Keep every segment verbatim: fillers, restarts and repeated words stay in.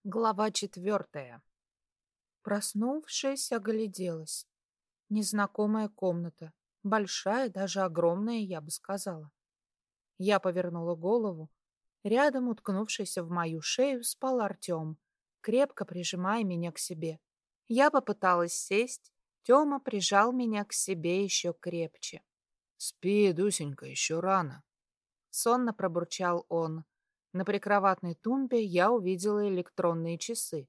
Глава четвертая. Проснувшись, огляделась. Незнакомая комната. Большая, даже огромная, я бы сказала. Я повернула голову. Рядом, уткнувшийся в мою шею, спал Артем, крепко прижимая меня к себе. Я попыталась сесть. Тёма прижал меня к себе еще крепче. «Спи, Дусенька, еще рано», — сонно пробурчал он. На прикроватной тумбе я увидела электронные часы.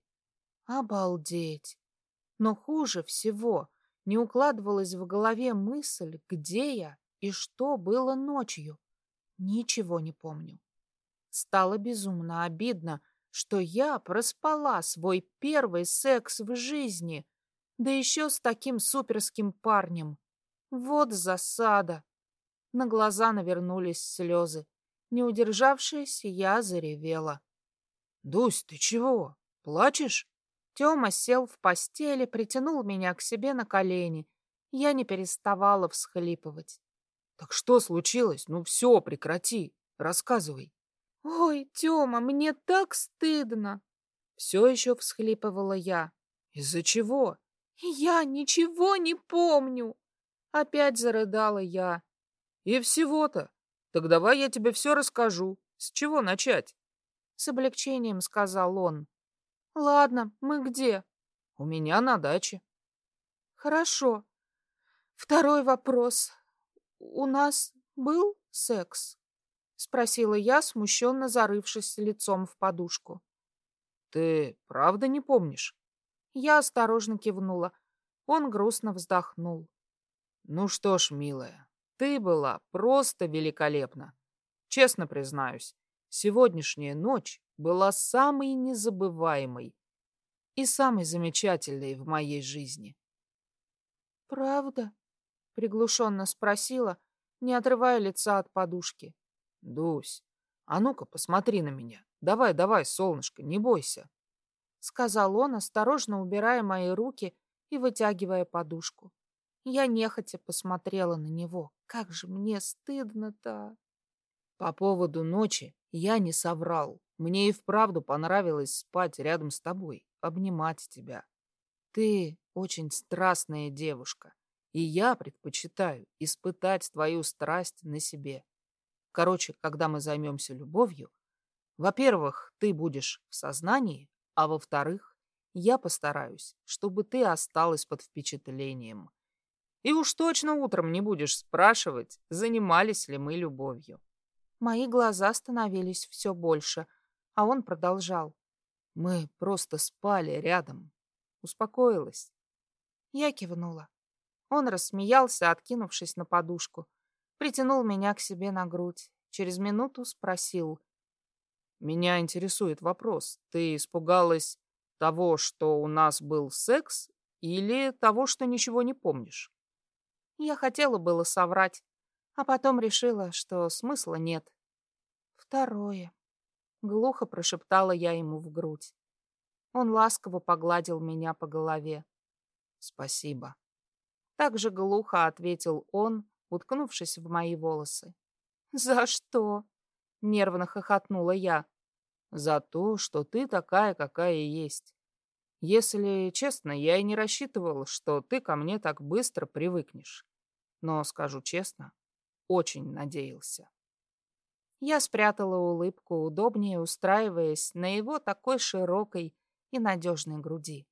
Обалдеть! Но хуже всего не укладывалась в голове мысль, где я и что было ночью. Ничего не помню. Стало безумно обидно, что я проспала свой первый секс в жизни, да еще с таким суперским парнем. Вот засада! На глаза навернулись слезы. Не удержавшись, я заревела. «Дусь, ты чего? Плачешь?» Тёма сел в постели, притянул меня к себе на колени. Я не переставала всхлипывать. «Так что случилось? Ну все, прекрати. Рассказывай». «Ой, Тёма, мне так стыдно!» Все еще всхлипывала я. «Из-за чего?» «Я ничего не помню!» Опять зарыдала я. «И всего-то. Так давай я тебе все расскажу. С чего начать?» С облегчением сказал он. «Ладно, мы где?» «У меня на даче». «Хорошо. Второй вопрос. У нас был секс?» Спросила я, смущенно зарывшись лицом в подушку. «Ты правда не помнишь?» Я осторожно кивнула. Он грустно вздохнул. «Ну что ж, милая, ты была просто великолепна. Честно признаюсь, сегодняшняя ночь была самой незабываемой и самой замечательной в моей жизни». «Правда?» — приглушенно спросила, не отрывая лица от подушки. «Дусь, а ну-ка посмотри на меня. Давай, давай, солнышко, не бойся», — сказал он, осторожно убирая мои руки и вытягивая подушку. Я нехотя посмотрела на него. Как же мне стыдно-то. «По поводу ночи я не соврал. Мне и вправду понравилось спать рядом с тобой, обнимать тебя. Ты очень страстная девушка, и я предпочитаю испытать твою страсть на себе. Короче, когда мы займемся любовью, во-первых, ты будешь в сознании, а во-вторых, я постараюсь, чтобы ты осталась под впечатлением. И уж точно утром не будешь спрашивать, занимались ли мы любовью». Мои глаза становились все больше, а он продолжал. «Мы просто спали рядом. Успокоилась?» Я кивнула. Он рассмеялся, откинувшись на подушку. Притянул меня к себе на грудь. Через минуту спросил. «Меня интересует вопрос. Ты испугалась того, что у нас был секс, или того, что ничего не помнишь?» Я хотела было соврать, а потом решила, что смысла нет. Второе. Глухо прошептала я ему в грудь. Он ласково погладил меня по голове. «Спасибо». Так же глухо ответил он, уткнувшись в мои волосы. «За что?» — нервно хохотнула я. «За то, что ты такая, какая есть. Если честно, я и не рассчитывал, что ты ко мне так быстро привыкнешь. Но, скажу честно, очень надеялся». Я спрятала улыбку, удобнее устраиваясь на его такой широкой и надежной груди.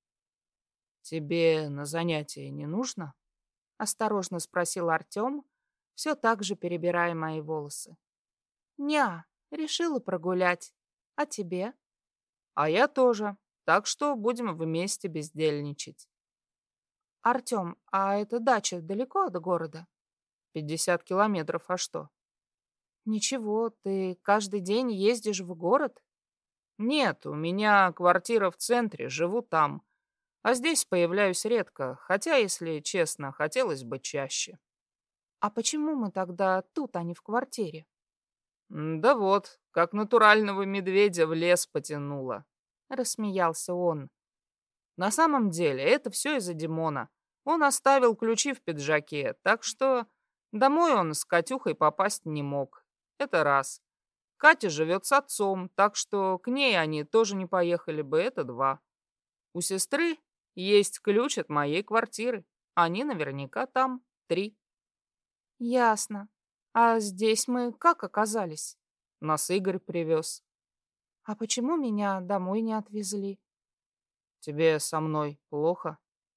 «Тебе на занятия не нужно?» — осторожно спросил Артем, все так же перебирая мои волосы. «Ня, решила прогулять. А тебе?» «А я тоже. Так что будем вместе бездельничать». «Артем, а эта дача далеко от города?» «Пятьдесят километров, а что?» «Ничего, ты каждый день ездишь в город?» «Нет, у меня квартира в центре, живу там. А здесь появляюсь редко, хотя, если честно, хотелось бы чаще». «А почему мы тогда тут, а не в квартире?» М, «Да вот, как натурального медведя в лес потянуло», — рассмеялся он. «На самом деле это все из-за Димона. Он оставил ключи в пиджаке, так что домой он с Катюхой попасть не мог. Это раз. Катя живет с отцом, так что к ней они тоже не поехали бы, это два. У сестры есть ключ от моей квартиры. Они наверняка там, три. Ясно. А здесь мы как оказались? Нас Игорь привез. А почему меня домой не отвезли? Тебе со мной плохо?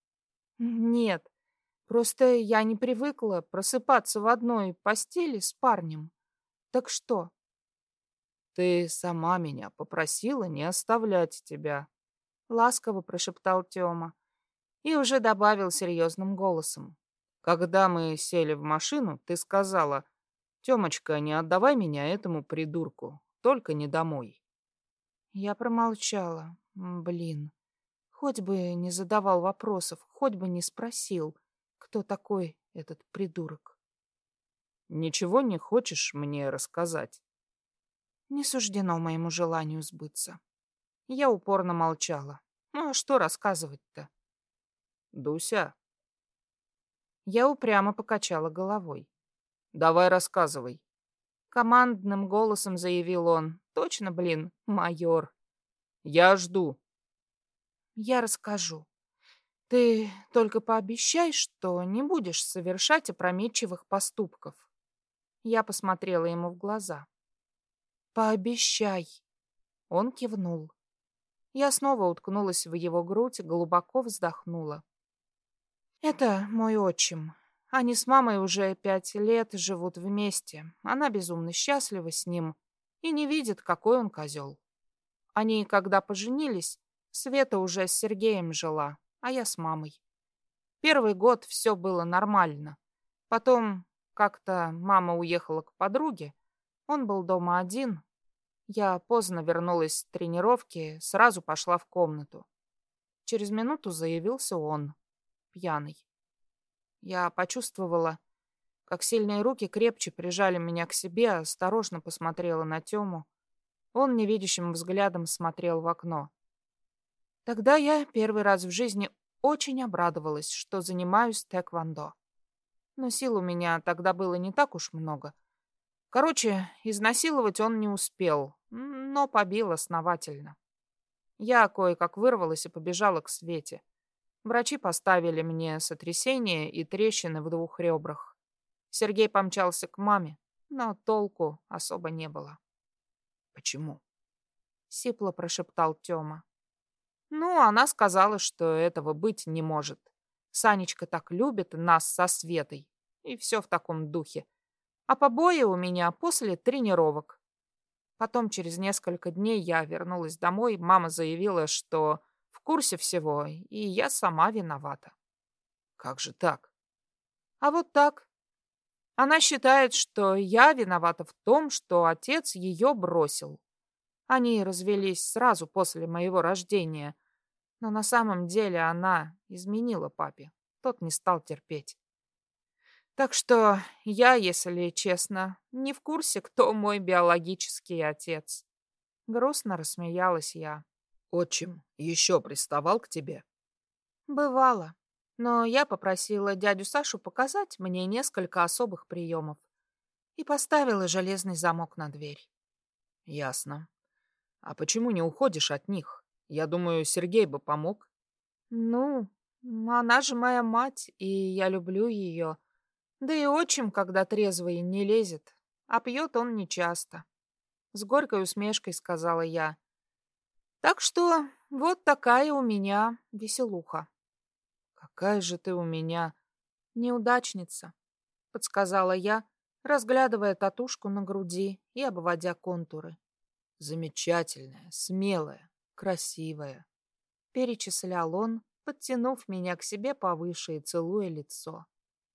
Нет, просто я не привыкла просыпаться в одной постели с парнем. Так что? Ты сама меня попросила не оставлять тебя. Ласково прошептал Тёма и уже добавил серьезным голосом. Когда мы сели в машину, ты сказала: «Тёмочка, не отдавай меня этому придурку, только не домой». Я промолчала. Блин, хоть бы не задавал вопросов, хоть бы не спросил, кто такой этот придурок. Ничего не хочешь мне рассказать? Не суждено моему желанию сбыться. Я упорно молчала. Ну, а что рассказывать-то? Дуся, Я упрямо покачала головой. давай рассказывай. Командным голосом заявил он. Точно, блин, майор. Я жду. Я расскажу. Ты только пообещай, что не будешь совершать опрометчивых поступков. Я посмотрела ему в глаза. Пообещай. Он кивнул. Я снова уткнулась в его грудь, глубоко вздохнула. Это мой отчим. Они с мамой уже пять лет живут вместе. Она безумно счастлива с ним и не видит, какой он козел. Они, когда поженились, Света уже с Сергеем жила, а я с мамой. Первый год все было нормально. Потом как-то мама уехала к подруге. Он был дома один. Я поздно вернулась с тренировки, сразу пошла в комнату. Через минуту заявился он, пьяный. Я почувствовала, как сильные руки крепче прижали меня к себе, осторожно посмотрела на Тему. Он невидящим взглядом смотрел в окно. Тогда я первый раз в жизни очень обрадовалась, что занимаюсь тэквондо. Но сил у меня тогда было не так уж много. Короче, изнасиловать он не успел, но побил основательно. Я кое-как вырвалась и побежала к Свете. Врачи поставили мне сотрясение и трещины в двух ребрах. Сергей помчался к маме, но толку особо не было. Почему? Сипло прошептал Тёма. Ну, она сказала, что этого быть не может. Санечка так любит нас со Светой. И все в таком духе. А побои у меня после тренировок. Потом, через несколько дней, я вернулась домой. Мама заявила, что в курсе всего, и я сама виновата. Как же так? А вот так. Она считает, что я виновата в том, что отец ее бросил. Они развелись сразу после моего рождения, но на самом деле она изменила папе. Тот не стал терпеть. Так что я, если честно, не в курсе, кто мой биологический отец. Грустно рассмеялась я. Отчим еще приставал к тебе? Бывало. Но я попросила дядю Сашу показать мне несколько особых приемов и поставила железный замок на дверь. Ясно. А почему не уходишь от них? Я думаю, Сергей бы помог. Ну, она же моя мать, и я люблю ее. Да и отчим, когда трезвый, не лезет, а пьет он нечасто. С горькой усмешкой сказала я. Так что вот такая у меня веселуха. Какая же ты у меня Неудачница, подсказала я, разглядывая татушку на груди и обводя контуры. замечательная, смелая, красивая. Перечислял он, подтянув меня к себе повыше и целуя лицо.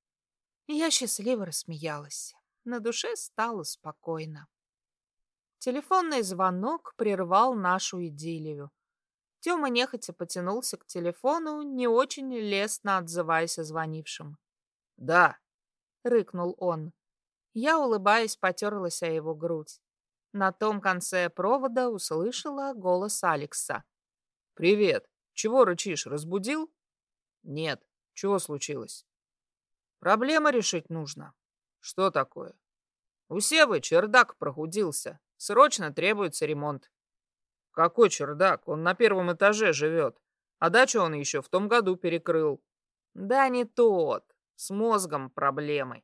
Я счастливо рассмеялась. На душе стало спокойно. Телефонный звонок прервал нашу идиллию. Тёма нехотя потянулся к телефону, не очень лестно отзываясь о звонившем. Да. — рыкнул он. Я, улыбаясь, потерлась о его грудь. На том конце провода услышала голос Алекса. Привет. Чего рычишь, разбудил? Нет. Чего случилось? Проблема решить нужно. Что такое? У Севы чердак прохудился. Срочно требуется ремонт. Какой чердак? Он на первом этаже живет. А дачу он еще в том году перекрыл. Да не тот. С мозгом проблемы.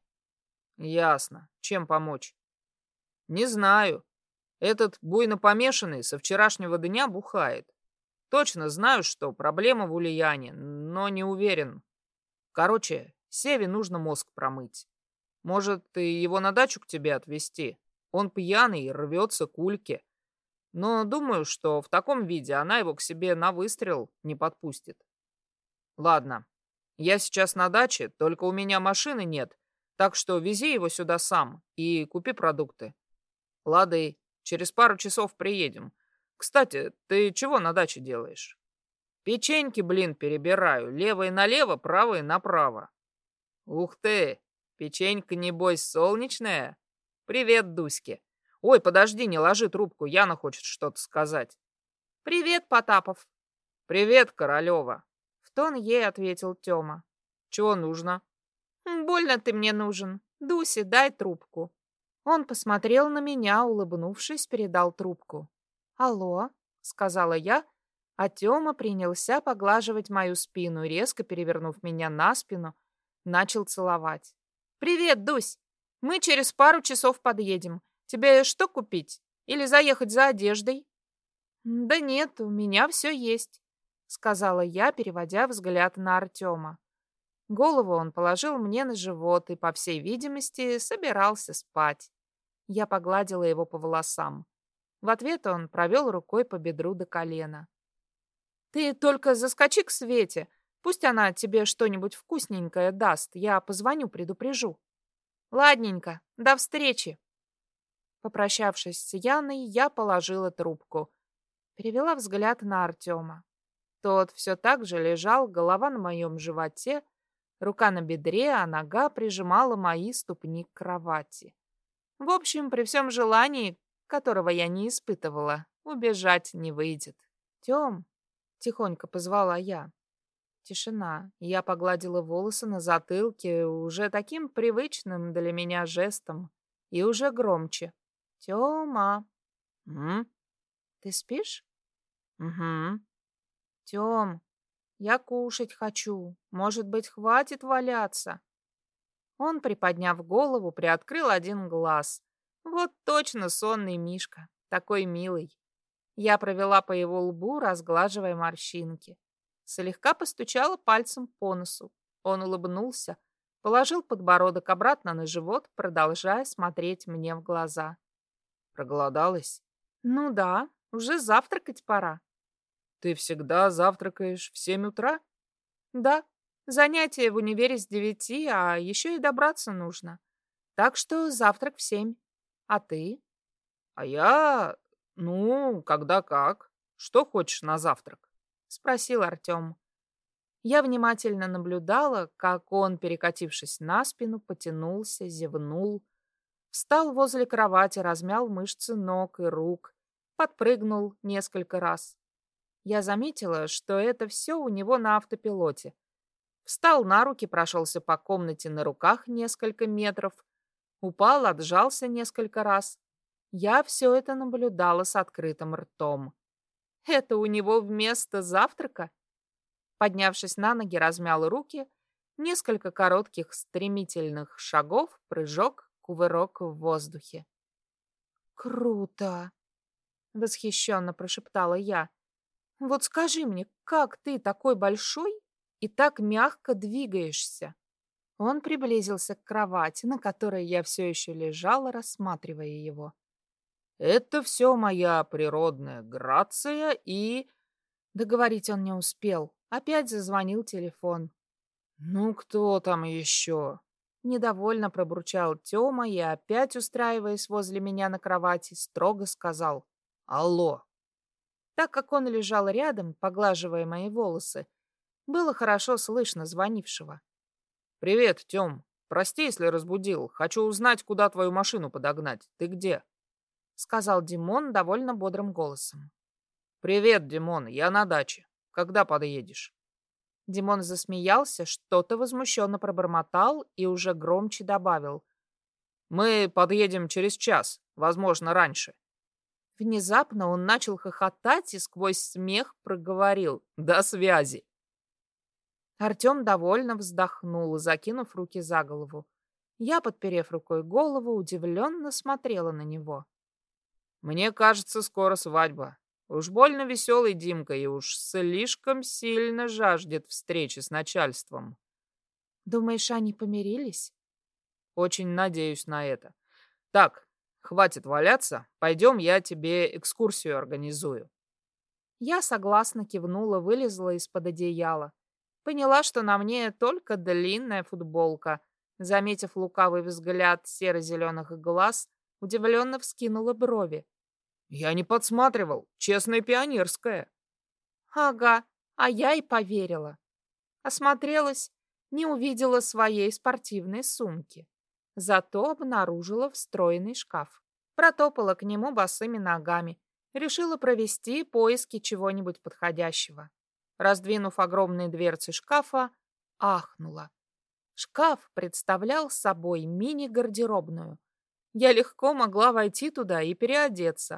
Ясно. Чем помочь? Не знаю. Этот буйно помешанный со вчерашнего дня бухает. Точно знаю, что проблема в Ульяне, но не уверен. Короче, Севе нужно мозг промыть. Может, и его на дачу к тебе отвезти? Он пьяный и рвется к Ульке. Но думаю, что в таком виде она его к себе на выстрел не подпустит. Ладно, я сейчас на даче, только у меня машины нет, так что вези его сюда сам и купи продукты. Лады, через пару часов приедем. Кстати, ты чего на даче делаешь? Печеньки, блин, перебираю. Левые налево, правые направо. Ух ты, печенька, небось, солнечная? Привет, Дуське. Ой, подожди, не ложи трубку, Яна хочет что-то сказать. Привет, Потапов. Привет, Королева. В тон ей ответил Тёма. Чего нужно? Больно ты мне нужен. Дусе, дай трубку. Он посмотрел на меня, улыбнувшись, передал трубку. «Алло», — сказала я, а Тёма принялся поглаживать мою спину, резко перевернув меня на спину, начал целовать. «Привет, Дусь! Мы через пару часов подъедем. Тебе что купить? Или заехать за одеждой?» «Да нет, у меня все есть», — сказала я, переводя взгляд на Артема. Голову он положил мне на живот и, по всей видимости, собирался спать. Я погладила его по волосам. В ответ он провел рукой по бедру до колена. «Ты только заскочи к Свете. Пусть она тебе что-нибудь вкусненькое даст. Я позвоню, предупрежу». «Ладненько. До встречи». Попрощавшись с Яной, я положила трубку. Перевела взгляд на Артема. Тот все так же лежал, голова на моем животе, рука на бедре, а нога прижимала мои ступни к кровати. В общем, при всем желании, которого я не испытывала, убежать не выйдет. «Тем!» — тихонько позвала я. Тишина. Я погладила волосы на затылке уже таким привычным для меня жестом и уже громче. «Тема!» М? «Ты спишь?» Угу. «Тем, я кушать хочу. Может быть, хватит валяться?» Он, приподняв голову, приоткрыл один глаз. Вот точно сонный Мишка, такой милый. Я провела по его лбу, разглаживая морщинки. Слегка постучала пальцем по носу. Он улыбнулся, положил подбородок обратно на живот, продолжая смотреть мне в глаза. Проголодалась? «Ну да, уже завтракать пора». Ты всегда завтракаешь в семь утра? «Да, занятия в универе с девяти, а еще и добраться нужно. Так что завтрак в семь. А ты?» А я... Ну, когда как. Что хочешь на завтрак? Спросил Артем. Я внимательно наблюдала, как он, перекатившись на спину, потянулся, зевнул, встал возле кровати, размял мышцы ног и рук, подпрыгнул несколько раз. Я заметила, что это все у него на автопилоте. Встал на руки, прошелся по комнате на руках несколько метров, упал, отжался несколько раз. Я все это наблюдала с открытым ртом. Это у него вместо завтрака? Поднявшись на ноги, размял руки, несколько коротких стремительных шагов, прыжок, кувырок в воздухе. «Круто!» — восхищенно прошептала я. «Вот скажи мне, как ты такой большой и так мягко двигаешься?» Он приблизился к кровати, на которой я все еще лежала, рассматривая его. Это все моя природная грация и... Договорить он не успел. Опять зазвонил телефон. Ну, кто там еще? Недовольно пробурчал Тёма и, опять устраиваясь возле меня на кровати, строго сказал: Алло. Так как он лежал рядом, поглаживая мои волосы, было хорошо слышно звонившего. Привет, Тём. Прости, если разбудил. Хочу узнать, куда твою машину подогнать. Ты где? Сказал Димон довольно бодрым голосом. Привет, Димон, я на даче. Когда подъедешь? Димон засмеялся, что-то возмущенно пробормотал и уже громче добавил: Мы подъедем через час, возможно, раньше. Внезапно он начал хохотать и сквозь смех проговорил: «До связи!» Артем довольно вздохнул, закинув руки за голову. Я, подперев рукой голову, удивленно смотрела на него. «Мне кажется, скоро свадьба. Уж больно веселый Димка и уж слишком сильно жаждет встречи с начальством». «Думаешь, они помирились?» «Очень надеюсь на это. Так, хватит валяться. Пойдем, я тебе экскурсию организую». Я согласно кивнула, вылезла из-под одеяла. Поняла, что на мне только длинная футболка. Заметив лукавый взгляд серо-зеленых глаз, удивленно вскинула брови. «Я не подсматривал. Честная пионерская». «Ага, а я и поверила». Осмотрелась, не увидела своей спортивной сумки. Зато обнаружила встроенный шкаф. Протопала к нему босыми ногами. Решила провести поиски чего-нибудь подходящего. Раздвинув огромные дверцы шкафа, ахнула. Шкаф представлял собой мини-гардеробную. Я легко могла войти туда и переодеться.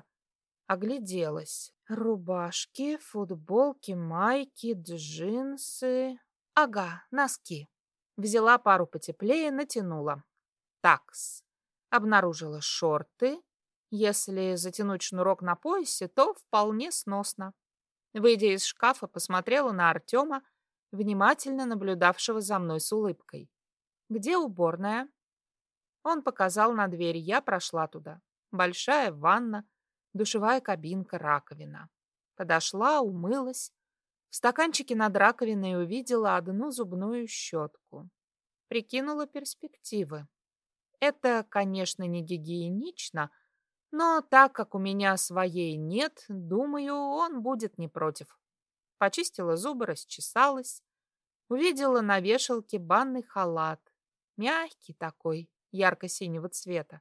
Огляделась. Рубашки, футболки, майки, джинсы. Ага, носки. Взяла пару потеплее, натянула. Такс. Обнаружила шорты. Если затянуть шнурок на поясе, то вполне сносно. Выйдя из шкафа, посмотрела на Артема, внимательно наблюдавшего за мной с улыбкой. «Где уборная?» Он показал на дверь, я прошла туда. Большая ванна, душевая кабинка, раковина. Подошла, умылась. В стаканчике над раковиной увидела одну зубную щетку. Прикинула перспективы. Это, конечно, не гигиенично, но так как у меня своей нет, думаю, он будет не против. Почистила зубы, расчесалась. Увидела на вешалке банный халат. Мягкий такой, ярко-синего цвета.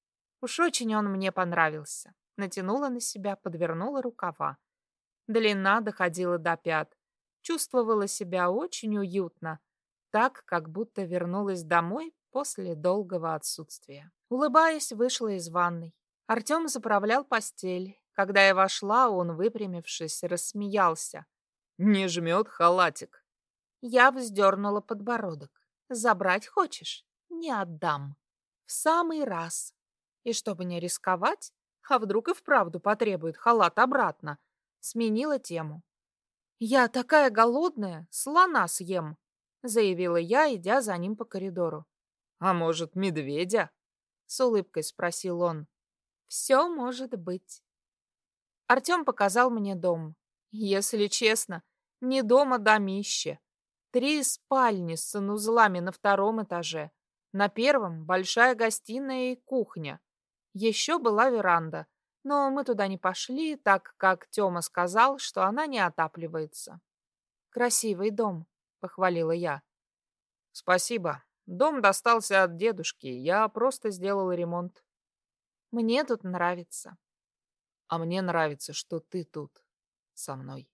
Уж очень он мне понравился. Натянула на себя, подвернула рукава. Длина доходила до пят. Чувствовала себя очень уютно, так, как будто вернулась домой после долгого отсутствия. Улыбаясь, вышла из ванной. Артем заправлял постель. Когда я вошла, он, выпрямившись, рассмеялся. «Не жмет халатик». Я вздернула подбородок. «Забрать хочешь? Не отдам. В самый раз. И чтобы не рисковать, а вдруг и вправду потребует халат обратно, сменила тему. «Я такая голодная, слона съем», — заявила я, идя за ним по коридору. «А может, медведя?» — с улыбкой спросил он. «Все может быть». Артем показал мне дом. Если честно, не дом, а домище. Три спальни с санузлами на втором этаже. На первом большая гостиная и кухня. Еще была веранда, но мы туда не пошли, так как Тёма сказал, что она не отапливается. «Красивый дом», — похвалила я. «Спасибо. Дом достался от дедушки, я просто сделала ремонт». «Мне тут нравится». «А мне нравится, что ты тут со мной».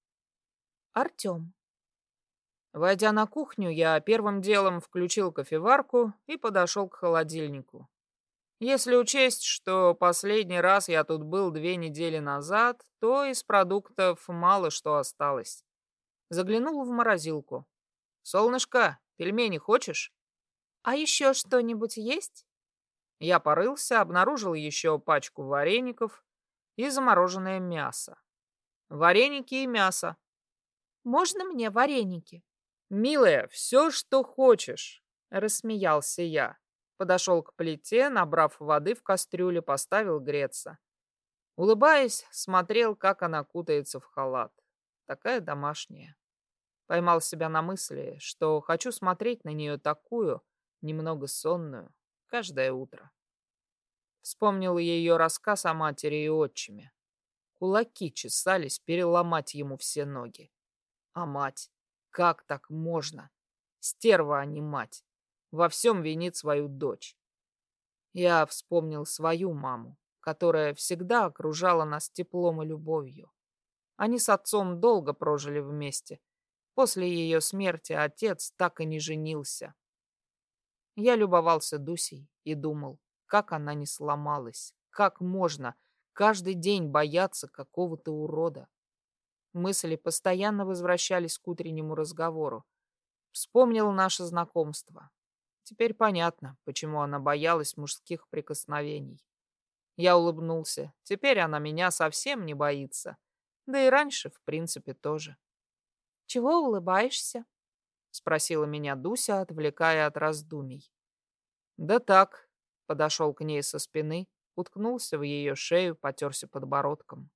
Артем. Войдя на кухню, я первым делом включил кофеварку и подошел к холодильнику. Если учесть, что последний раз я тут был две недели назад, то из продуктов мало что осталось. Заглянул в морозилку. «Солнышко, пельмени хочешь?» «А еще что-нибудь есть?» Я порылся, обнаружил еще пачку вареников и замороженное мясо. Вареники и мясо. «Можно мне вареники?» «Милая, все, что хочешь», — рассмеялся я. Подошел к плите, набрав воды в кастрюле, поставил греться. Улыбаясь, смотрел, как она кутается в халат. Такая домашняя. Поймал себя на мысли, что хочу смотреть на нее такую, немного сонную, каждое утро. Вспомнил ее рассказ о матери и отчиме. Кулаки чесались переломать ему все ноги. А мать? Как так можно? Стерва, а не мать. Во всем винит свою дочь. Я вспомнил свою маму, которая всегда окружала нас теплом и любовью. Они с отцом долго прожили вместе. После ее смерти отец так и не женился. Я любовался Дусей и думал, как она не сломалась, как можно, каждый день бояться какого-то урода. Мысли постоянно возвращались к утреннему разговору. Вспомнил наше знакомство. Теперь понятно, почему она боялась мужских прикосновений. Я улыбнулся. Теперь она меня совсем не боится. Да и раньше, в принципе, тоже. «Чего улыбаешься?» — спросила меня Дуся, отвлекая от раздумий. «Да так», — подошел к ней со спины, уткнулся в ее шею, потерся подбородком.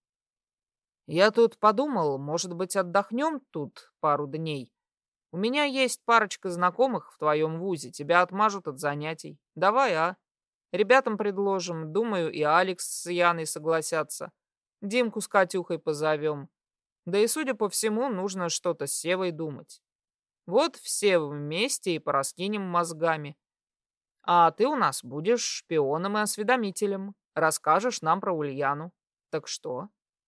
«Я тут подумал, может быть, отдохнем тут пару дней? У меня есть парочка знакомых в твоем вузе, тебя отмажут от занятий. Давай, а? Ребятам предложим, думаю, и Алекс с Яной согласятся. Димку с Катюхой позовем. Да и, судя по всему, нужно что-то с Севой думать. Вот все вместе и пораскинем мозгами. А ты у нас будешь шпионом и осведомителем. Расскажешь нам про Ульяну. Так что?»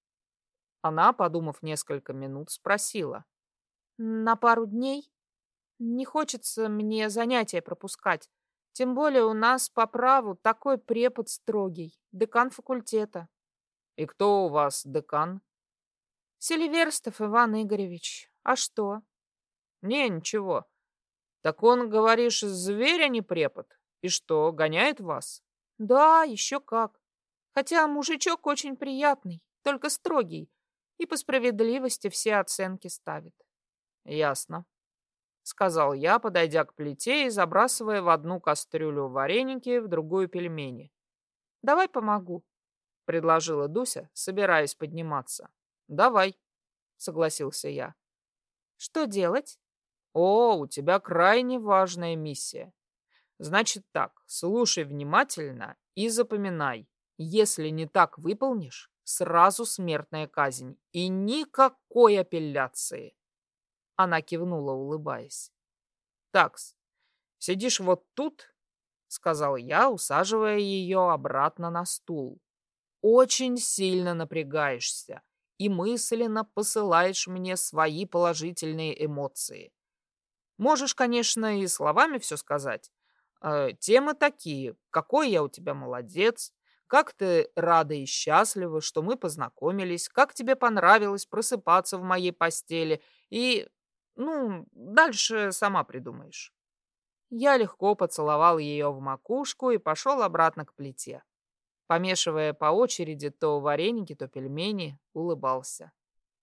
Она, подумав несколько минут, спросила. «На пару дней? Не хочется мне занятия пропускать. Тем более у нас по праву такой препод строгий, декан факультета». «И кто у вас декан?» «Селиверстов Иван Игоревич. А что?» «Не, ничего. Так он, говоришь, зверь, а не препод? И что, гоняет вас?» «Да, еще как. Хотя мужичок очень приятный, только строгий, и по справедливости все оценки ставит». «Ясно», — сказал я, подойдя к плите и забрасывая в одну кастрюлю вареники, в другую пельмени. «Давай помогу», — предложила Дуся, собираясь подниматься. «Давай», — согласился я. «Что делать?» «О, у тебя крайне важная миссия. Значит так, слушай внимательно и запоминай. Если не так выполнишь, сразу смертная казнь и никакой апелляции». Она кивнула, улыбаясь. «Такс, сидишь вот тут», — сказал я, усаживая ее обратно на стул. «Очень сильно напрягаешься и мысленно посылаешь мне свои положительные эмоции. Можешь, конечно, и словами все сказать. Э, темы такие: какой я у тебя молодец, как ты рада и счастлива, что мы познакомились, как тебе понравилось просыпаться в моей постели и... Ну, дальше сама придумаешь». Я легко поцеловал ее в макушку и пошел обратно к плите. Помешивая по очереди то вареники, то пельмени, улыбался.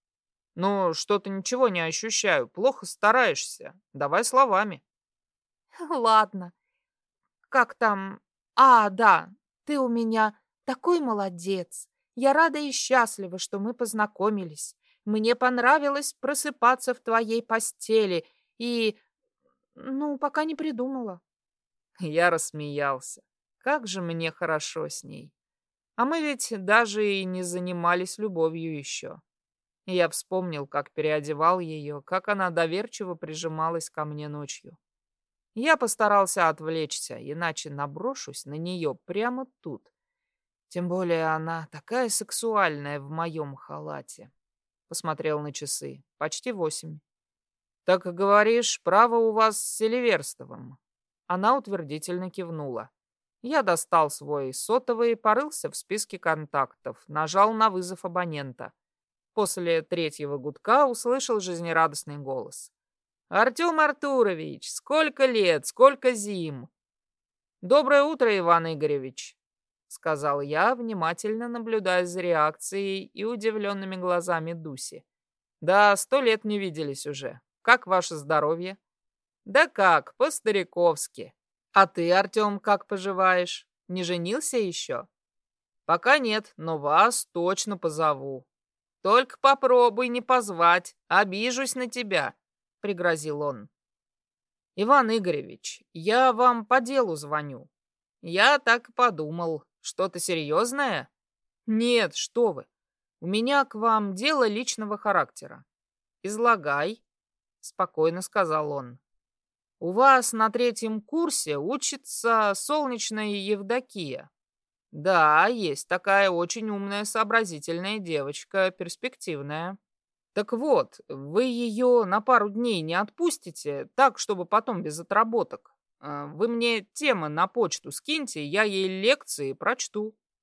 «Ну, что-то ничего не ощущаю, плохо стараешься. Давай словами». «Ладно. Как там? А, да, ты у меня такой молодец. Я рада и счастлива, что мы познакомились. Мне понравилось просыпаться в твоей постели и... Ну, пока не придумала». Я рассмеялся. Как же мне хорошо с ней. А мы ведь даже и не занимались любовью еще. Я вспомнил, как переодевал ее, как она доверчиво прижималась ко мне ночью. Я постарался отвлечься, иначе наброшусь на нее прямо тут. Тем более она такая сексуальная в моем халате. Посмотрел на часы. Почти восемь. «Так, говоришь, право у вас с Селиверстовым?» Она утвердительно кивнула. Я достал свой сотовый, порылся в списке контактов, нажал на вызов абонента. После третьего гудка услышал жизнерадостный голос. «Артем Артурович, сколько лет, сколько зим!» «Доброе утро, Иван Игоревич», — сказал я, внимательно наблюдая за реакцией и удивленными глазами Дуси. «Да, сто лет не виделись уже. Как ваше здоровье?» «Да как, по-стариковски. А ты, Артем, как поживаешь? Не женился еще?» «Пока нет, но вас точно позову». «Только попробуй не позвать, обижусь на тебя», — пригрозил он. «Иван Игоревич, я вам по делу звоню». «Я так и подумал. Что-то серьезное?» «Нет, что вы. У меня к вам дело личного характера». «Излагай», — спокойно сказал он. «У вас на третьем курсе учится солнечная Евдокия». «Да, есть такая очень умная, сообразительная девочка, перспективная». «Так вот, вы ее на пару дней не отпустите, так, чтобы потом без отработок. Вы мне темы на почту скиньте, я ей лекции прочту».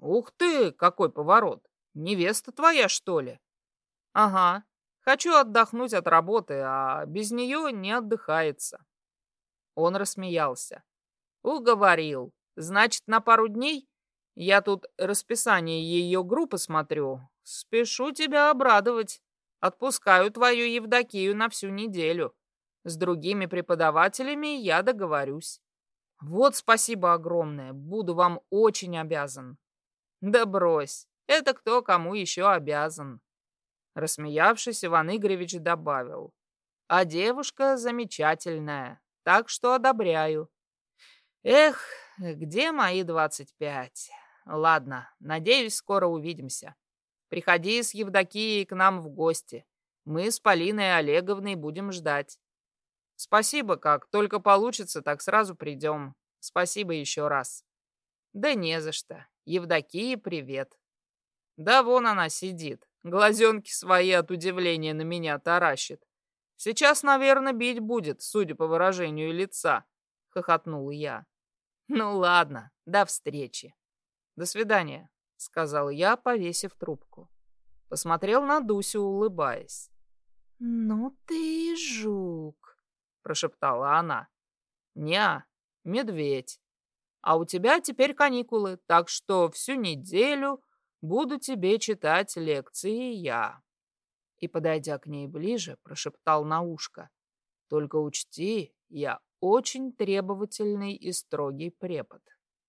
Ух ты, какой поворот! Невеста твоя, что ли? Ага. Хочу отдохнуть от работы, а без нее не отдыхается. Он рассмеялся. Уговорил. Значит, на пару дней? Я тут расписание ее группы смотрю. Спешу тебя обрадовать. Отпускаю твою Евдокию на всю неделю. С другими преподавателями я договорюсь. Вот спасибо огромное. Буду вам очень обязан. Да брось. Это кто кому еще обязан. Рассмеявшись, Иван Игоревич добавил. А девушка замечательная, так что одобряю. Эх, где мои двадцать пять? Ладно, надеюсь, скоро увидимся. Приходи с Евдокией к нам в гости. Мы с Полиной Олеговной будем ждать. Спасибо, как только получится, так сразу придем. Спасибо еще раз. Да не за что. Евдокии привет. Да вон она сидит. Глазенки свои от удивления на меня таращит. Сейчас, наверное, бить будет, судя по выражению лица. Хохотнул я. Ну ладно, до встречи. До свидания, сказал я, повесив трубку. Посмотрел на Дусю, улыбаясь. Ну ты жук, прошептала она. Неа, медведь. А у тебя теперь каникулы, так что всю неделю буду тебе читать лекции я. И, подойдя к ней ближе, прошептал на ушко. Только учти, я очень требовательный и строгий препод.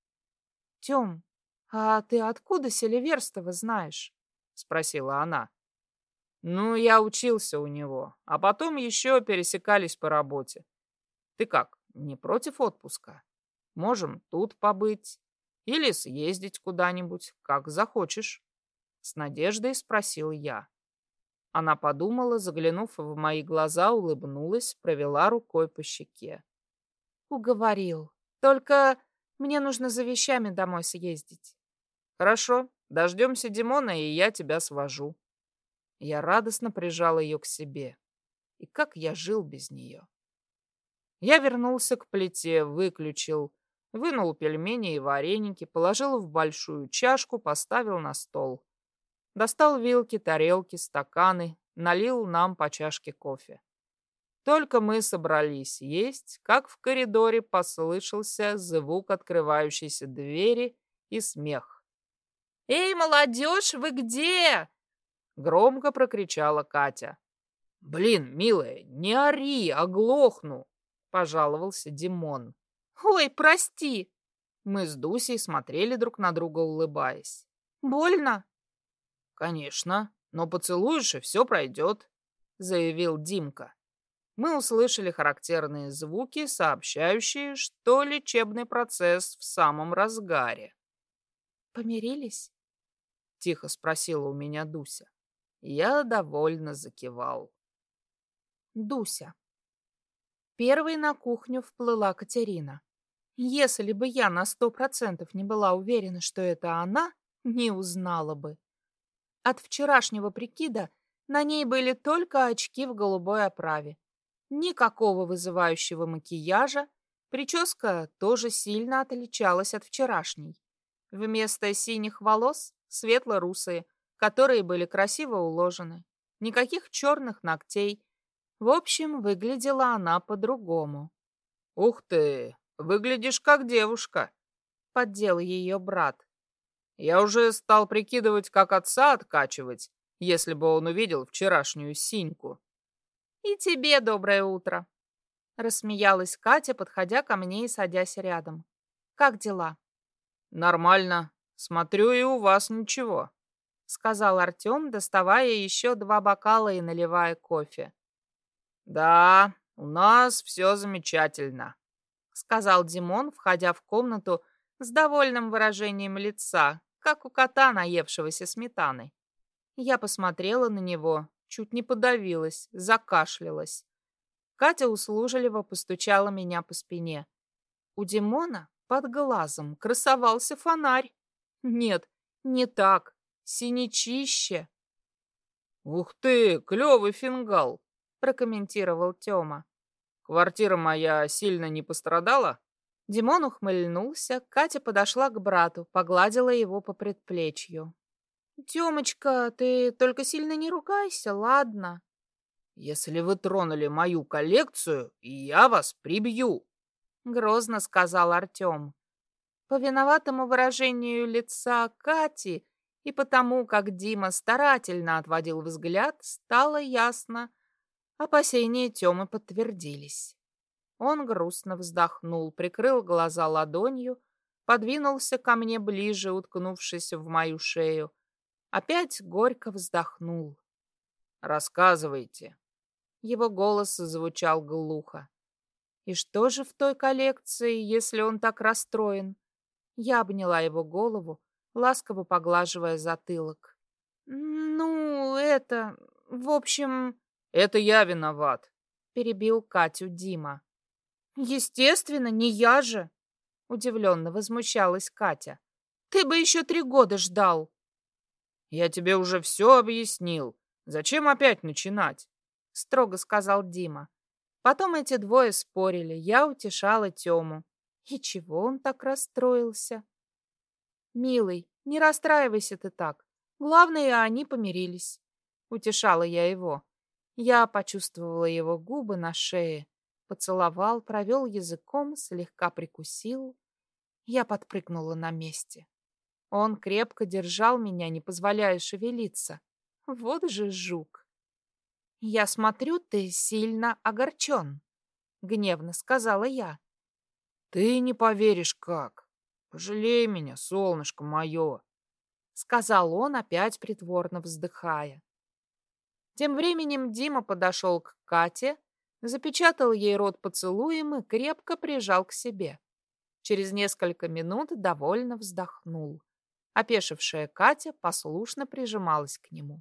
Тём, а ты откуда Селиверстова знаешь? Спросила она. Ну, я учился у него, а потом еще пересекались по работе. Ты как, не против отпуска? Можем тут побыть или съездить куда-нибудь, как захочешь. С надеждой спросил я. Она подумала, заглянув в мои глаза, улыбнулась, провела рукой по щеке. Уговорил. Только мне нужно за вещами домой съездить. Хорошо, дождемся Димона, и я тебя свожу. Я радостно прижал ее к себе. И как я жил без нее. Я вернулся к плите, выключил, вынул пельмени и вареники, положил в большую чашку, поставил на стол. Достал вилки, тарелки, стаканы, налил нам по чашке кофе. Только мы собрались есть, как в коридоре послышался звук открывающейся двери и смех. «Эй, молодежь, вы где?» — громко прокричала Катя. «Блин, милая, не ори, оглохну!» — пожаловался Димон. «Ой, прости!» Мы с Дусей смотрели друг на друга, улыбаясь. «Больно?» «Конечно, но поцелуешь, и все пройдет», — заявил Димка. Мы услышали характерные звуки, сообщающие, что лечебный процесс в самом разгаре. «Помирились?» — тихо спросила у меня Дуся. Я довольно закивал. Дуся. Первой на кухню вплыла Катерина. Если бы я на сто процентов не была уверена, что это она, не узнала бы. От вчерашнего прикида на ней были только очки в голубой оправе. Никакого вызывающего макияжа, прическа тоже сильно отличалась от вчерашней. Вместо синих волос светло-русые, которые были красиво уложены. Никаких черных ногтей. В общем, выглядела она по-другому. «Ух ты, выглядишь как девушка», — поддел ее брат. «Я уже стал прикидывать, как отца откачивать, если бы он увидел вчерашнюю Синьку». «И тебе доброе утро», — рассмеялась Катя, подходя ко мне и садясь рядом. «Как дела?» «Нормально. Смотрю, и у вас ничего», — сказал Артем, доставая еще два бокала и наливая кофе. «Да, у нас все замечательно», — сказал Димон, входя в комнату с довольным выражением лица, как у кота, наевшегося сметаны. Я посмотрела на него, чуть не подавилась, закашлялась. Катя услужливо постучала меня по спине. У Димона под глазом красовался фонарь. Нет, не так, синячище. «Ух ты, клевый фингал», — прокомментировал Тёма. «Квартира моя сильно не пострадала?» Димон ухмыльнулся, Катя подошла к брату, погладила его по предплечью. «Тёмочка, ты только сильно не ругайся, ладно?» «Если вы тронули мою коллекцию, я вас прибью», — грозно сказал Артём. По виноватому выражению лица Кати и потому, как Дима старательно отводил взгляд, стало ясно. Опасения Тёмы подтвердились. Он грустно вздохнул, прикрыл глаза ладонью, подвинулся ко мне ближе, уткнувшись в мою шею. Опять горько вздохнул. «Рассказывайте». Его голос звучал глухо. И что же в той коллекции, если он так расстроен? Я обняла его голову, ласково поглаживая затылок. «Ну, это... в общем...» «Это я виноват», — перебил Катю Дима. «Естественно, не я же!» — удивленно возмущалась Катя. «Ты бы еще три года ждал!» «Я тебе уже все объяснил. Зачем опять начинать?» — строго сказал Дима. Потом эти двое спорили, я утешала Тему. И чего он так расстроился? «Милый, не расстраивайся ты так. Главное, они помирились», — утешала я его. Я почувствовала его губы на шее, поцеловал, провел языком, слегка прикусил. Я подпрыгнула на месте. Он крепко держал меня, не позволяя шевелиться. Вот же жук. «Я смотрю, ты сильно огорчен», — гневно сказала я. «Ты не поверишь, как. Пожалей меня, солнышко мое», — сказал он, опять притворно вздыхая. Тем временем Дима подошел к Кате, запечатал ей рот поцелуем и крепко прижал к себе. Через несколько минут довольно вздохнул. Опешившая Катя послушно прижималась к нему.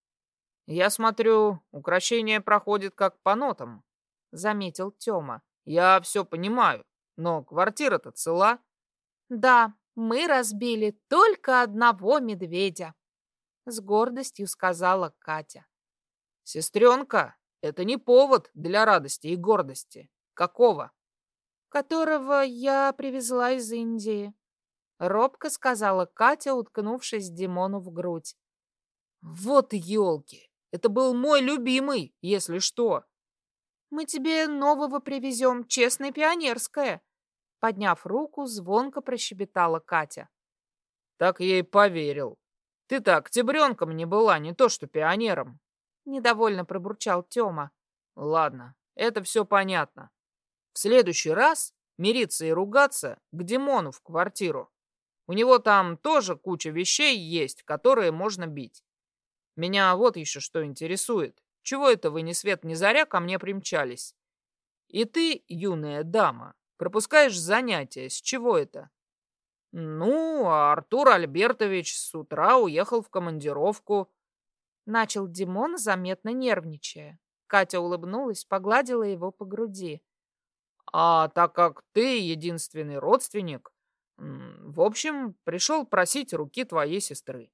«Я смотрю, укрощение проходит как по нотам», — заметил Тёма. «Я все понимаю, но квартира-то цела». «Да, мы разбили только одного медведя», — с гордостью сказала Катя. «Сестренка, это не повод для радости и гордости. Какого?» «Которого я привезла из Индии», — робко сказала Катя, уткнувшись Димону в грудь. «Вот елки! Это был мой любимый, если что!» «Мы тебе нового привезем, честное пионерское», — подняв руку, звонко прощебетала Катя. «Так я и поверил. Ты-то октябренком не была, не то что пионером», — недовольно пробурчал Тёма. «Ладно, это все понятно. В следующий раз мириться и ругаться к Димону в квартиру. У него там тоже куча вещей есть, которые можно бить. Меня вот еще что интересует. Чего это вы ни свет ни заря ко мне примчались? И ты, юная дама, пропускаешь занятия. С чего это?» «Ну, а Артур Альбертович с утра уехал в командировку», — начал Димон, заметно нервничая. Катя улыбнулась, погладила его по груди. «А так как ты единственный родственник, в общем, пришел просить руки твоей сестры».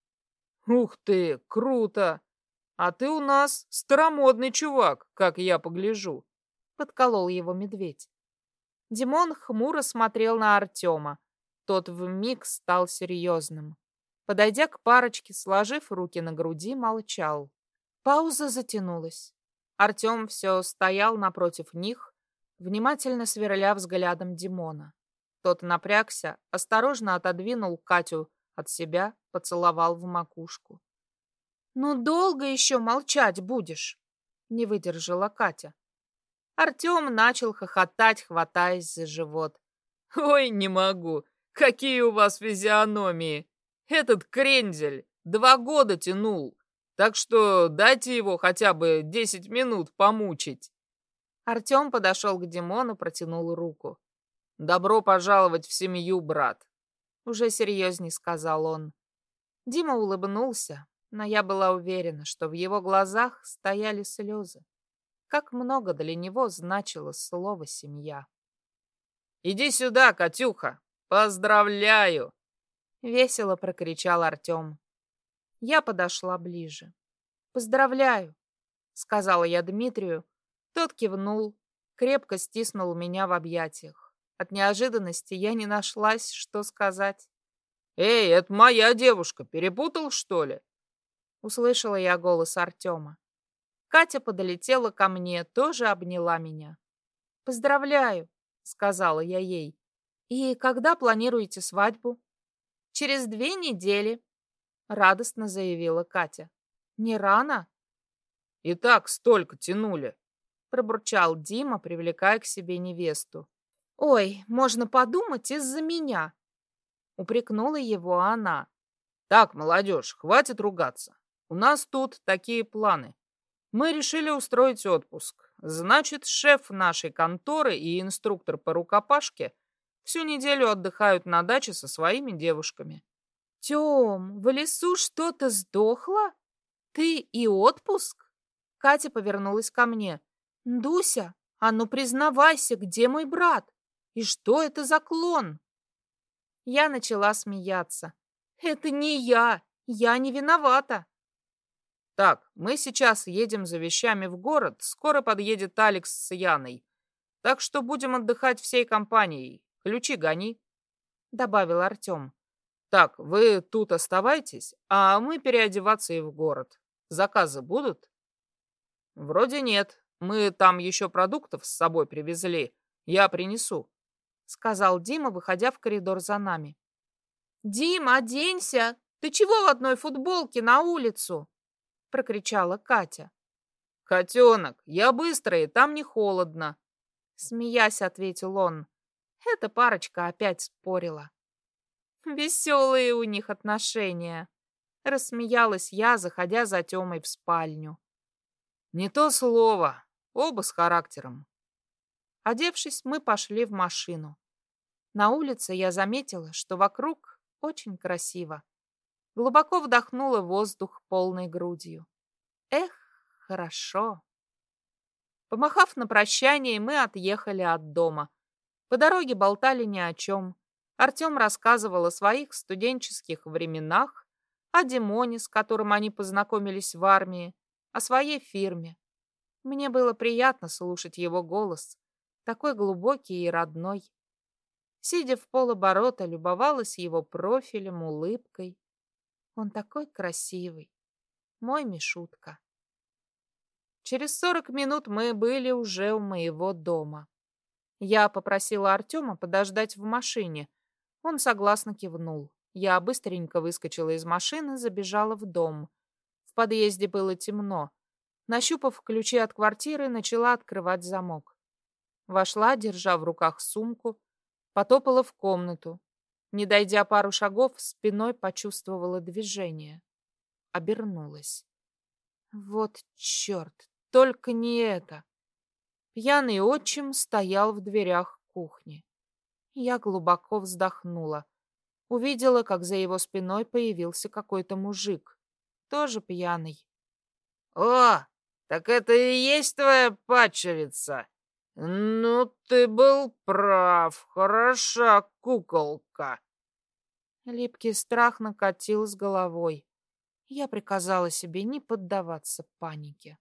«Ух ты, круто! А ты у нас старомодный чувак, как я погляжу», — подколол его медведь. Димон хмуро смотрел на Артема. Тот вмиг стал серьезным. Подойдя к парочке, сложив руки на груди, молчал. Пауза затянулась. Артем все стоял напротив них, внимательно сверля взглядом Димона. Тот напрягся, осторожно отодвинул Катю от себя, поцеловал в макушку. «Ну долго еще молчать будешь?» — не выдержала Катя. Артем начал хохотать, хватаясь за живот. «Ой, не могу! Какие у вас физиономии! Этот крендель два года тянул, так что дайте его хотя бы десять минут помучить». Артем подошел к Димону, протянул руку. «Добро пожаловать в семью, брат», — уже серьезней сказал он. Дима улыбнулся, но я была уверена, что в его глазах стояли слезы. Как много для него значило слово «семья». «Иди сюда, Катюха! Поздравляю!» — весело прокричал Артем. Я подошла ближе. «Поздравляю!» — сказала я Дмитрию. Тот кивнул, крепко стиснул меня в объятиях. От неожиданности я не нашлась, что сказать. «Эй, это моя девушка, перепутал, что ли?» Услышала я голос Артема. Катя подолетела ко мне, тоже обняла меня. «Поздравляю», — сказала я ей. «И когда планируете свадьбу?» «Через две недели», — радостно заявила Катя. «Не рано?» «И так столько тянули», — пробурчал Дима, привлекая к себе невесту. «Ой, можно подумать, из-за меня», — упрекнула его она. «Так, молодежь, хватит ругаться. У нас тут такие планы. Мы решили устроить отпуск. Значит, шеф нашей конторы и инструктор по рукопашке всю неделю отдыхают на даче со своими девушками». «Тём, в лесу что-то сдохло? Ты и отпуск?» Катя повернулась ко мне. «Дуся, а ну признавайся, где мой брат? И что это за клон?» Я начала смеяться. «Это не я, я не виновата». «Так, мы сейчас едем за вещами в город, скоро подъедет Алекс с Яной. Так что будем отдыхать всей компанией. Ключи гони», — добавил Артем. «Так, вы тут оставайтесь, а мы переодеваться и в город. Заказы будут?» «Вроде нет. Мы там еще продуктов с собой привезли. Я принесу», — сказал Дима, выходя в коридор за нами. «Дим, оденься! Ты чего в одной футболке на улицу?» — прокричала Катя. «Котенок, я быстрый, там не холодно», — смеясь ответил он. Эта парочка опять спорила. «Веселые у них отношения», — рассмеялась я, заходя за Тёмой в спальню. «Не то слово. Оба с характером». Одевшись, мы пошли в машину. На улице я заметила, что вокруг очень красиво. Глубоко вдохнула воздух полной грудью. Эх, хорошо. Помахав на прощание, мы отъехали от дома. По дороге болтали ни о чем. Артем рассказывал о своих студенческих временах, о Димоне, с которым они познакомились в армии, о своей фирме. Мне было приятно слушать его голос, такой глубокий и родной. Сидя в полоборота, любовалась его профилем, улыбкой. Он такой красивый. Мой Мишутка. Через сорок минут мы были уже у моего дома. Я попросила Артема подождать в машине. Он согласно кивнул. Я быстренько выскочила из машины, забежала в дом. В подъезде было темно. Нащупав ключи от квартиры, начала открывать замок. Вошла, держа в руках сумку, потопала в комнату. Не дойдя пару шагов, спиной почувствовала движение. Обернулась. Вот черт, только не это. Пьяный отчим стоял в дверях кухни. Я глубоко вздохнула. Увидела, как за его спиной появился какой-то мужик. Тоже пьяный. «О, так это и есть твоя падчерица? Ну, ты был прав. Хороша куколка». Липкий страх накатил с головой. Я приказала себе не поддаваться панике.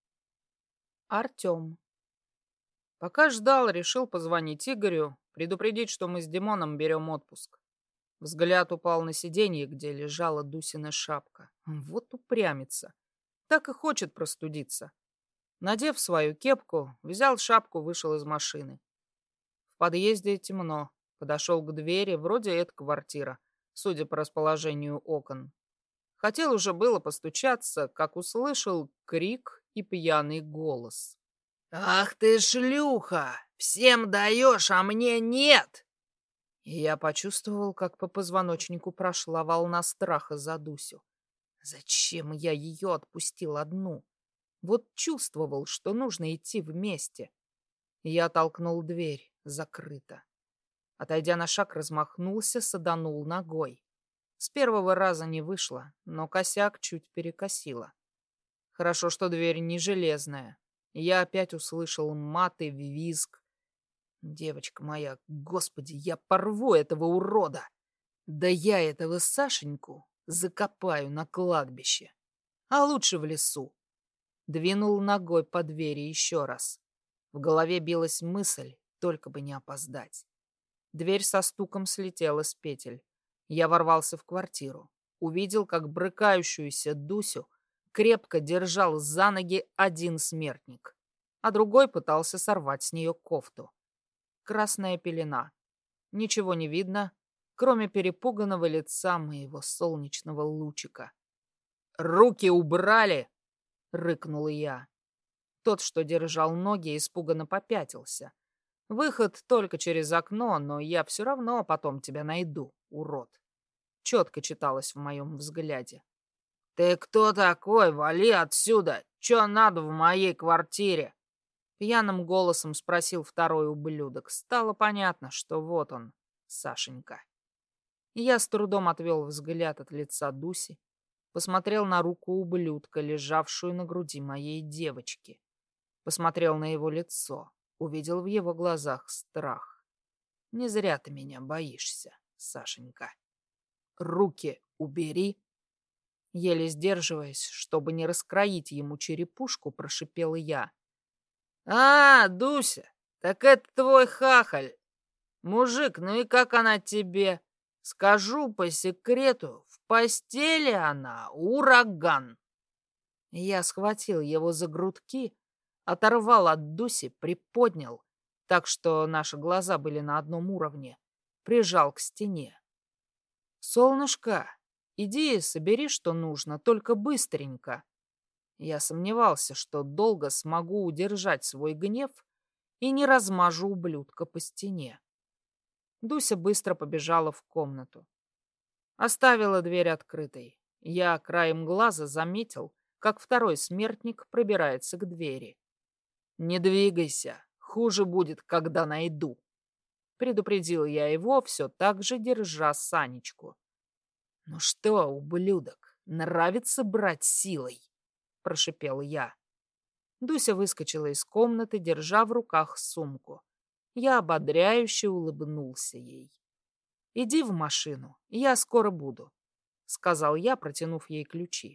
Артем. Пока ждал, решил позвонить Игорю, предупредить, что мы с Димоном берем отпуск. Взгляд упал на сиденье, где лежала Дусина шапка. Вот упрямится. Так и хочет простудиться. Надев свою кепку, взял шапку, вышел из машины. В подъезде темно. Подошел к двери, вроде это квартира, судя по расположению окон. Хотел уже было постучаться, как услышал крик и пьяный голос. «Ах ты шлюха! Всем даешь, а мне нет!» И я почувствовал, как по позвоночнику прошла волна страха за Дусю. Зачем я ее отпустил одну? Вот чувствовал, что нужно идти вместе. Я толкнул дверь, закрыто. Отойдя на шаг, размахнулся, саданул ногой. С первого раза не вышло, но косяк чуть перекосило. Хорошо, что дверь не железная. Я опять услышал мат и визг. Девочка моя, господи, я порву этого урода! Да я этого Сашеньку закопаю на кладбище, а лучше в лесу. Двинул ногой по двери еще раз. В голове билась мысль, только бы не опоздать. Дверь со стуком слетела с петель. Я ворвался в квартиру. Увидел, как брыкающуюся Дусю крепко держал за ноги один смертник, а другой пытался сорвать с нее кофту. Красная пелена. Ничего не видно, кроме перепуганного лица моего солнечного лучика. «Руки убрали!» — рыкнул я. Тот, что держал ноги, испуганно попятился. «Выход только через окно, но я все равно потом тебя найду, урод!» Четко читалось в моем взгляде. «Ты кто такой? Вали отсюда! Че надо в моей квартире?» Пьяным голосом спросил второй ублюдок. Стало понятно, что вот он, Сашенька. Я с трудом отвел взгляд от лица Дуси, посмотрел на руку ублюдка, лежавшую на груди моей девочки. Посмотрел на его лицо, увидел в его глазах страх. «Не зря ты меня боишься, Сашенька. Руки убери!» Еле сдерживаясь, чтобы не раскроить ему черепушку, прошипел я. «А, Дуся, так это твой хахаль. Мужик, ну и как она тебе? Скажу по секрету, в постели она ураган». Я схватил его за грудки, оторвал от Дуси, приподнял, так что наши глаза были на одном уровне, прижал к стене. «Солнышко, иди собери, что нужно, только быстренько». Я сомневался, что долго смогу удержать свой гнев и не размажу ублюдка по стене. Дуся быстро побежала в комнату. Оставила дверь открытой. Я краем глаза заметил, как второй смертник пробирается к двери. «Не двигайся, хуже будет, когда найду», — предупредил я его, все так же держа Санечку. «Ну что, ублюдок, нравится брать силой?» — прошипел я. Дуся выскочила из комнаты, держа в руках сумку. Я ободряюще улыбнулся ей. «Иди в машину, я скоро буду», — сказал я, протянув ей ключи.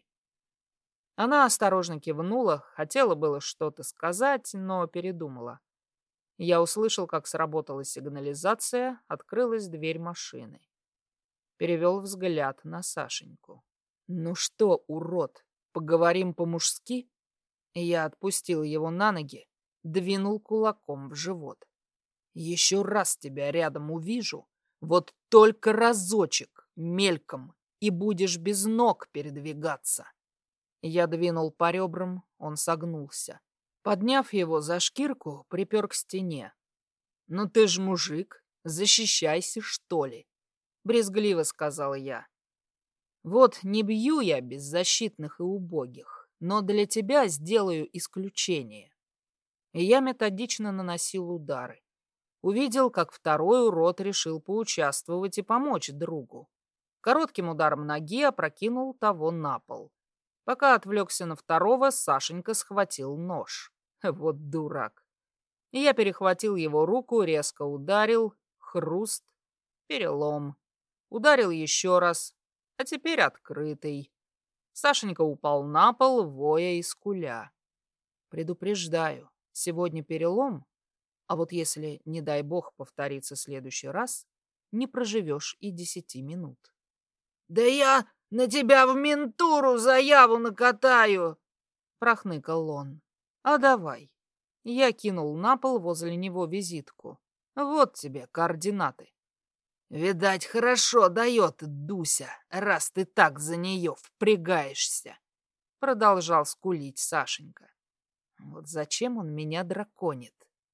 Она осторожно кивнула, хотела было что-то сказать, но передумала. Я услышал, как сработала сигнализация, открылась дверь машины. Перевел взгляд на Сашеньку. «Ну что, урод, поговорим по-мужски?» Я отпустил его на ноги, двинул кулаком в живот. «Еще раз тебя рядом увижу, вот только разочек, мельком, и будешь без ног передвигаться». Я двинул по ребрам, он согнулся. Подняв его за шкирку, припер к стене. «Ну ты ж мужик, защищайся, что ли?» Брезгливо сказал я. «Вот не бью я беззащитных и убогих, но для тебя сделаю исключение». И я методично наносил удары. Увидел, как второй урод решил поучаствовать и помочь другу. Коротким ударом ноги опрокинул того на пол. Пока отвлекся на второго, Сашенька схватил нож. Вот дурак. И я перехватил его руку, резко ударил. Хруст. Перелом. Ударил еще раз. А теперь открытый. Сашенька упал на пол, воя и скуля. Предупреждаю, сегодня перелом, а вот если, не дай бог, повторится в следующий раз, не проживешь и десяти минут. «Да я на тебя в ментуру заяву накатаю!» — прохныкал он. «А давай». Я кинул на пол возле него визитку. «Вот тебе координаты». «Видать, хорошо дает Дуся, раз ты так за нее впрягаешься», — продолжал скулить Сашенька. «Вот зачем он меня драконит?»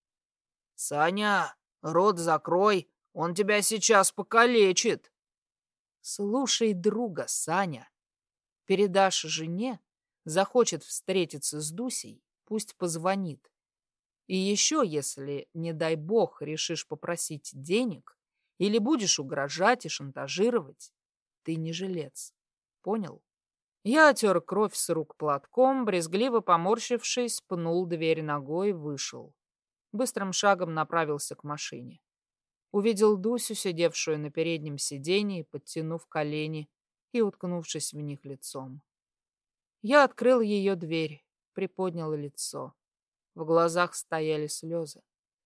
«Саня, рот закрой, он тебя сейчас покалечит». «Слушай друга, Саня. Передашь жене, захочет встретиться с Дусей, пусть позвонит. И еще, если, не дай бог, решишь попросить денег или будешь угрожать и шантажировать, ты не жилец. Понял?» Я отер кровь с рук платком, брезгливо поморщившись, пнул дверь ногой, вышел. Быстрым шагом направился к машине. Увидел Дусю, сидевшую на переднем сиденье, подтянув колени и уткнувшись в них лицом. Я открыл ее дверь, приподнял лицо. В глазах стояли слезы.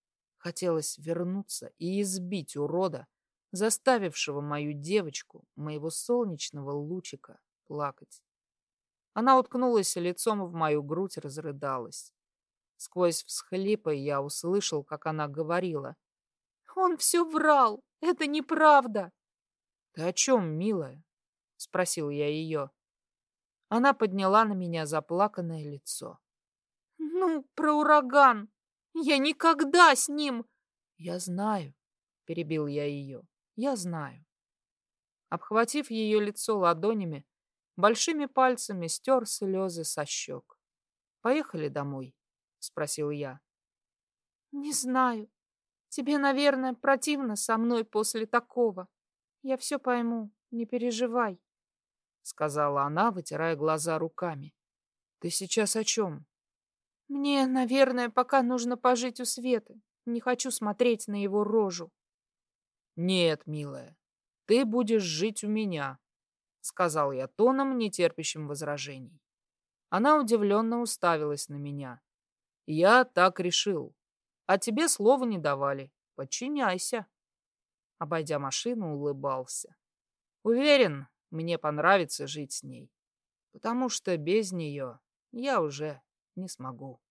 Хотелось вернуться и избить урода, заставившего мою девочку, моего солнечного лучика, плакать. Она уткнулась лицом в мою грудь и разрыдалась. Сквозь всхлипы я услышал, как она говорила. «Он все врал! Это неправда!» «Ты о чем, милая?» — спросил я ее. Она подняла на меня заплаканное лицо. «Ну, про ураган! Я никогда с ним...» «Я знаю», — перебил я ее, — «я знаю». Обхватив ее лицо ладонями, большими пальцами стер слезы со щек. «Поехали домой?» — спросил я. «Не знаю. Тебе, наверное, противно со мной после такого. Я все пойму, не переживай», — сказала она, вытирая глаза руками. «Ты сейчас о чем?» «Мне, наверное, пока нужно пожить у Светы. Не хочу смотреть на его рожу». «Нет, милая, ты будешь жить у меня», — сказал я тоном, нетерпящим возражений. Она удивленно уставилась на меня. «Я так решил. А тебе слова не давали. Подчиняйся». Обойдя машину, улыбался. Уверен, мне понравится жить с ней, потому что без нее я уже не смогу.